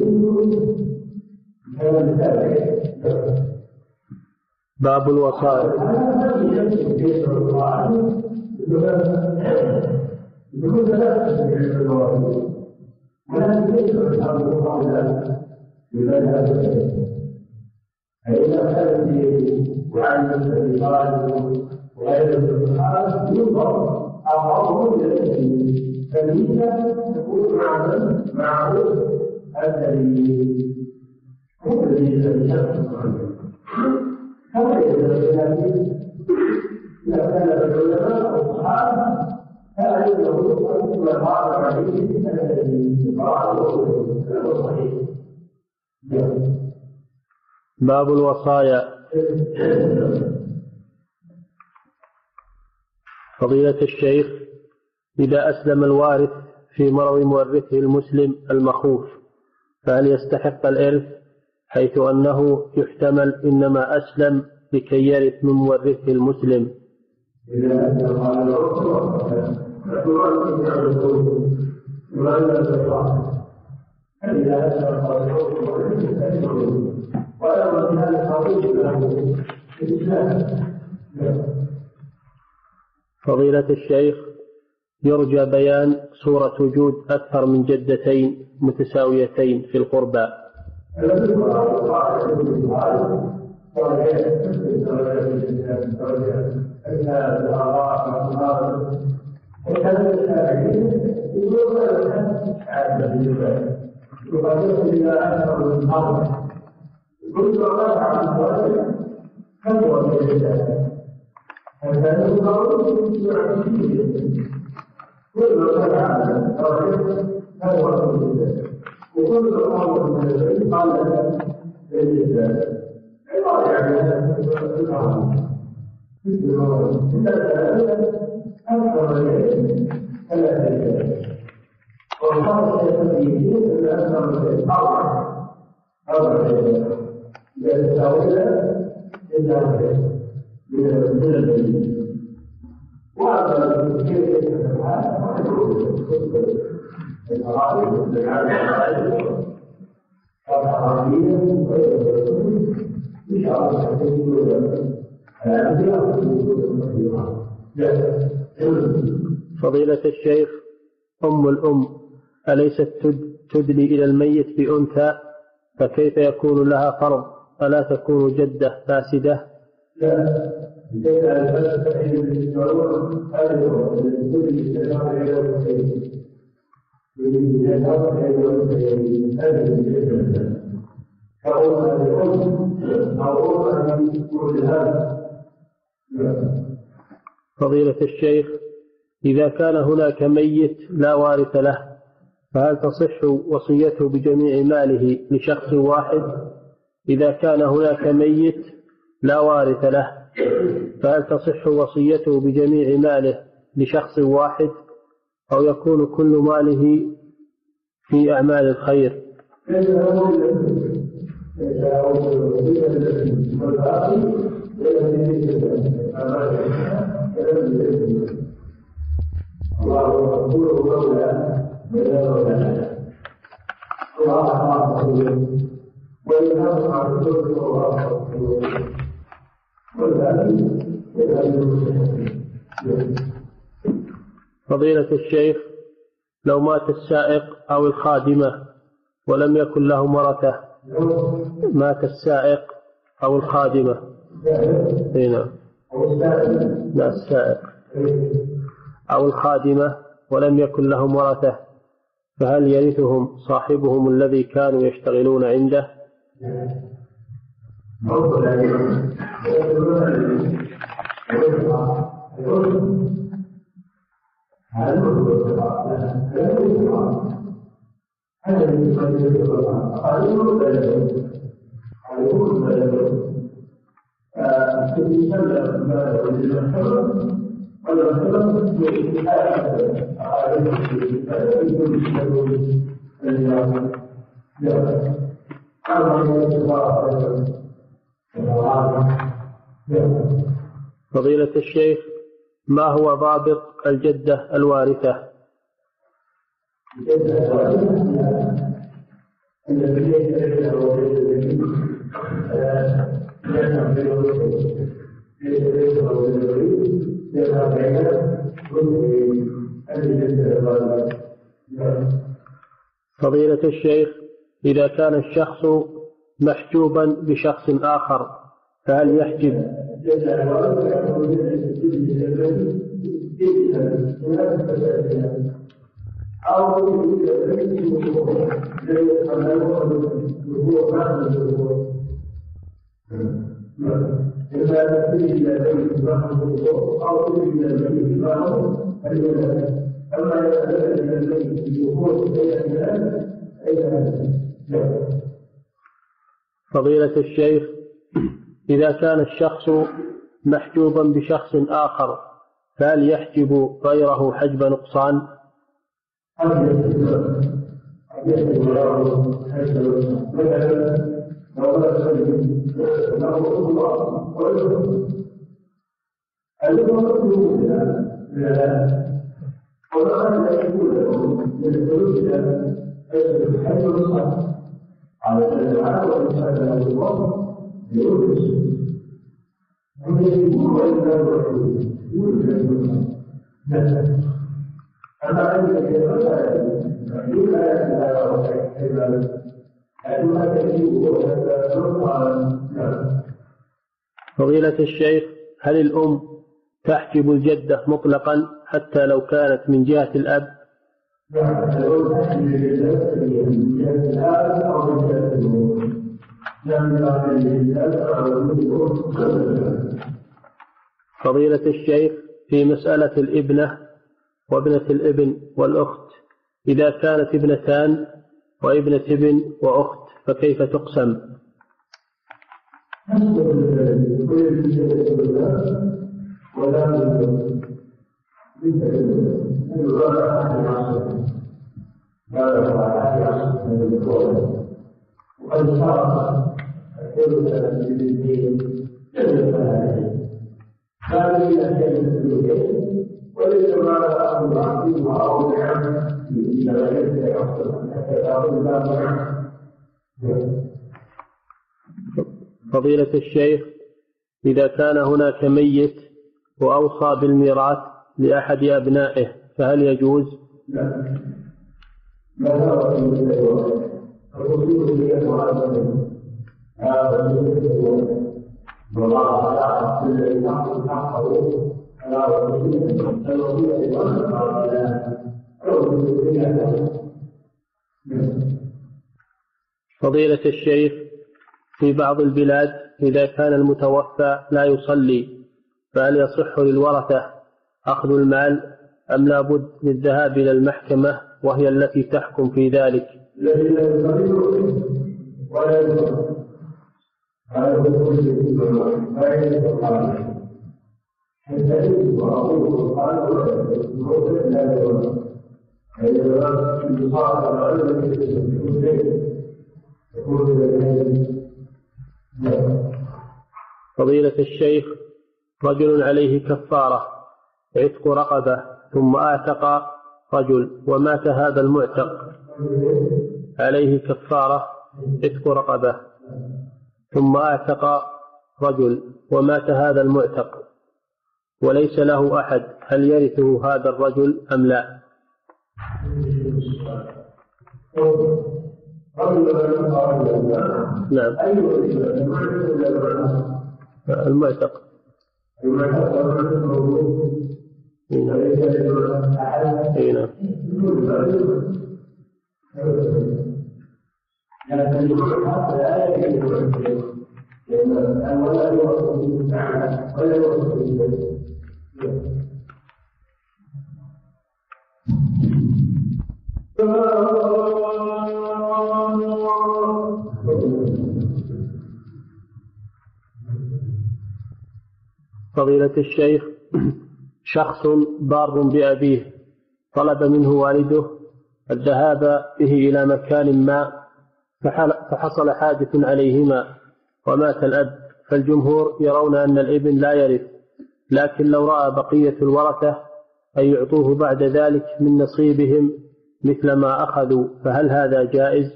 باب الوصايا. ولكن ليس الأمر قولا بمذهب فإذا كانت وعن الاتصال وغير الاتصال ينظر أو الذي فالميزة تكون مع من؟ مع الذي هو الذي يشخص عنه كما إذا كان العلماء والصحابة فأنه كل ما قال عليه الذي قاله صحيح. باب الوصايا. فضيلة الشيخ، إذا أسلم الوارث في مرض مورثه المسلم المخوف فهل يستحق الإرث، حيث أنه يحتمل إنما أسلم لكي يرث من مورثه المسلم؟ إذا أسلم على العرف فالوارث يعرفه ولا يستطيع فإذا أسلم على العرف ولا من هذا التعويض له الإسلام. فضيلة الشيخ، يرجى بيان صورة وجود أكثر من جدتين متساويتين في القربى. كل ما كان الرجل فهو الإسلام وكل أمر من الشيء قال للإسلام عبارة عن هذا الأمر مثل ما ثلاثة أكثر من ثلاثة والخمس يتبين أن أكثر من أربعة أربعة إذا تساوينا إلا من البيت وهذا الشيء هذا الغالب الغالب فالعربية إن شاء الله فضيلة الشيخ، أم الأم أليست تدلي إلى الميت بأنثى، فكيف يكون لها فرض ألا تكون جدة فاسدة؟ لا إذا الفلسفة فإن الشعور هذا هو الذي يدل إلى فضيلة الشيخ، إذا كان هناك ميت لا وارث له فهل تصح وصيته بجميع ماله لشخص واحد؟ إذا كان هناك ميت لا وارث له فهل تصح وصيته بجميع ماله لشخص واحد أو يكون كل ماله في أعمال الخير؟ فضيلة الشيخ، لو مات السائق أو الخادمة ولم يكن لهم ورثة، مات السائق أو الخادمة هنا لا السائق أو الخادمة ولم يكن لهم ورثة، فهل يرثهم صاحبهم الذي كانوا يشتغلون عنده؟ فضيلة الشيخ، ما هو ضابط الجدة الوارثة؟ فضيلة الشيخ، إذا كان الشخص محجوبا بشخص آخر فهل يحجب؟ فضيلة الشيخ، إذا كان الشخص محجوبا بشخص آخر فهل يحجب غيره حجب نقصان؟ فضيلة الشيخ، هل الأم تحجب الجدة مطلقا حتى لو كانت من جهة الأب؟ فضيلة الشيخ، في مسألة الابنة وابنة الابن والأخت، إذا كانت ابنتان وابنة ابن وأخت فكيف تقسم؟ فضيلة الشيخ، إذا كان هناك ميت وأوصى بالميراث لأحد أبنائه فهل يجوز؟ لا. فضيلة الشيخ، في بعض البلاد إذا كان المتوفى لا يصلي فهل يصح للورثة أخذ المال أم لا بد للذهاب إلى المحكمة وهي التي تحكم في ذلك؟ فضيلة الشيخ، رجل عليه كفارة عتق رقبة ثم أعتق رجل ومات هذا المعتق، عليه كفارة عتق رقبة ثم أعتق رجل ومات هذا المعتق وليس له أحد، هل يرثه هذا الرجل أم لا؟ نعم، المعتق. فضيلة الشيخ، شخص بار بأبيه طلب منه والده الذهاب به إلى مكان ما فحصل حادث عليهما ومات الأب، فالجمهور يرون أن الابن لا يرث، لكن لو رأى بقية الورثة أن يعطوه بعد ذلك من نصيبهم مثل ما أخذوا، فهل هذا جائز؟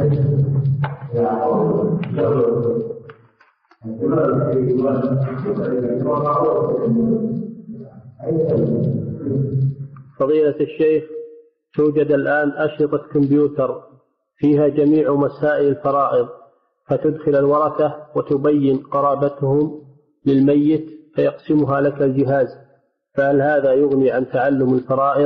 فضيلة الشيخ، توجد الآن أشرطة كمبيوتر فيها جميع مسائل الفرائض، فتدخل الورثة وتبين قرابتهم للميت فيقسمها لك الجهاز، فهل هذا يغني عن تعلم الفرائض؟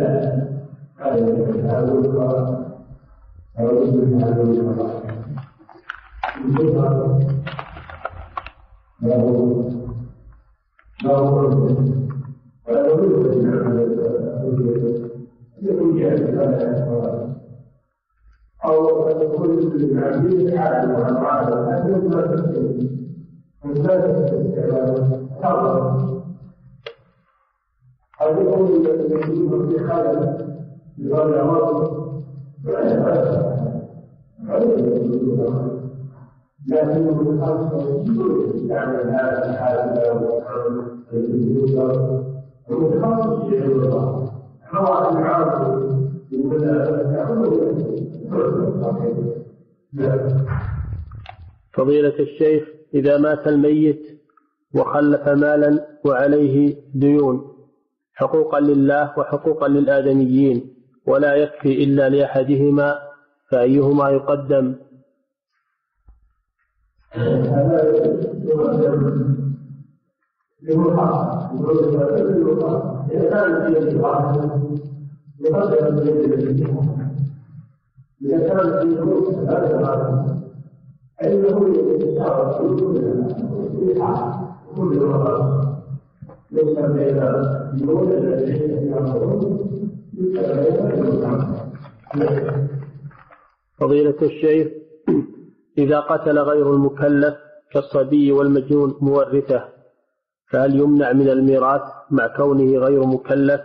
أو تكون العبيد على وعلى أنهم لا تستطيع أو يكون المسلمين في حالة بغير عمر لكنه الخاصة يعمل هذا الحالة ومتخصص في الله نوع العرض فضيلة الشيخ، إذا مات الميت وخلف مالا وعليه ديون حقوقا لله وحقوقا للآدميين ولا يكفي إلا لأحدهما، فأيهما يقدم؟ يقدر إذا كان في نص هذا العالم أنه يتشارك كل مرة ليس بين الديون الذين يعملون فضيلة الشيخ، إذا قتل غير المكلف كالصبي والمجنون مورثه فهل يمنع من الميراث مع كونه غير مكلف؟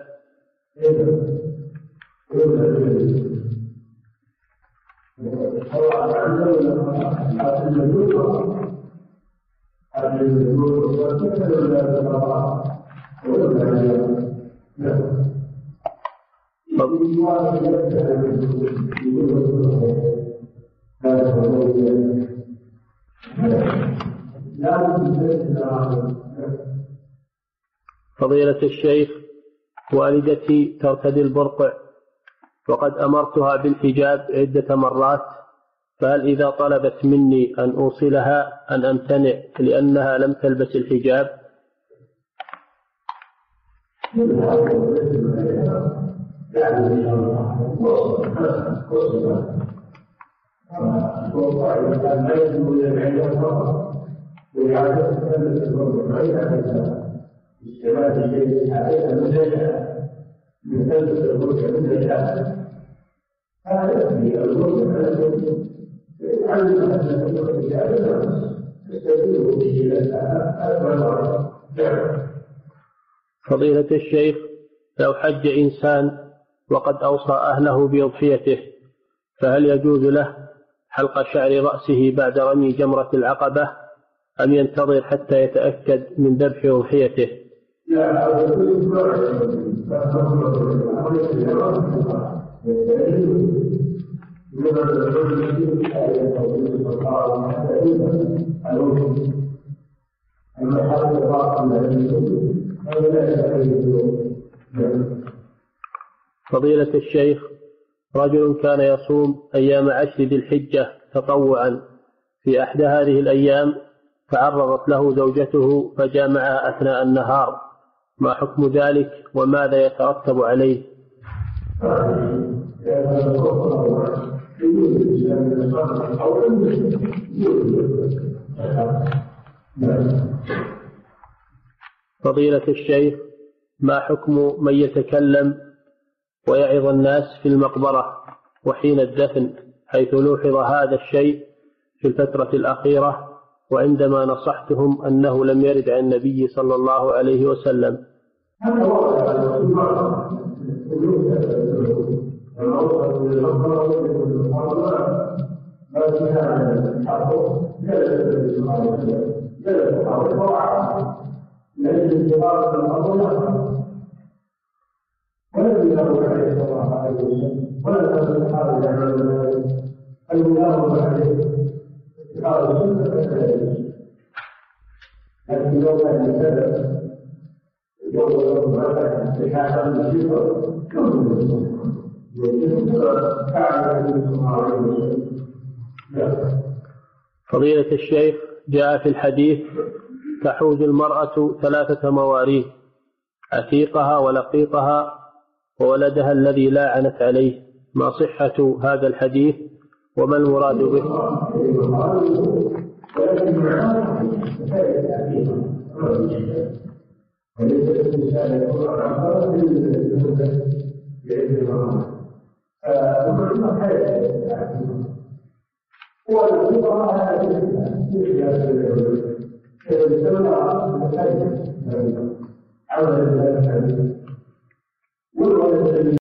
فضيلة الشيخ، والدتي ترتدي البرقع وقد أمرتها بالحجاب عدة مرات، فهل إذا طلبت مني أن أوصلها أن أمتنع لأنها لم تلبس الحجاب؟ فضيلة الشيخ، لو حج إنسان وقد أوصى أهله بأضحيته فهل يجوز له حلق شعر رأسه بعد رمي جمرة العقبة أم ينتظر حتى يتأكد من ذبح أضحيته؟ فضيلة الشيخ، رجل كان يصوم أيام عشر ذي الحجة تطوعا، في أحدى هذه الأيام تعرضت له زوجته فجامعها أثناء النهار، ما حكم ذلك وماذا يترتب عليه؟ فضيلة الشيخ، ما حكم من يتكلم ويعظ الناس في المقبرة وحين الدفن، حيث لوحظ هذا الشيء في الفترة الأخيرة وعندما نصحتهم أنه لم يرد عن النبي صلى الله عليه وسلم؟ ولم يقل عليه صلى الله عليه وسلم ولا تقل الصحابة يعملون ذلك المناظر عليه اتخاذ السنة لكن لو كان السبب يوم يوم مثلا بحاجة المشيطة كم يجب فعل النبي صلى الله عليه وسلم. فضيلة الشيخ، جاء في الحديث تحوز المرأة ثلاثة مواريث: عتيقها ولقيطها وولدها الذي لاعنت عليه، ما صحة هذا الحديث وما المراد به؟ هو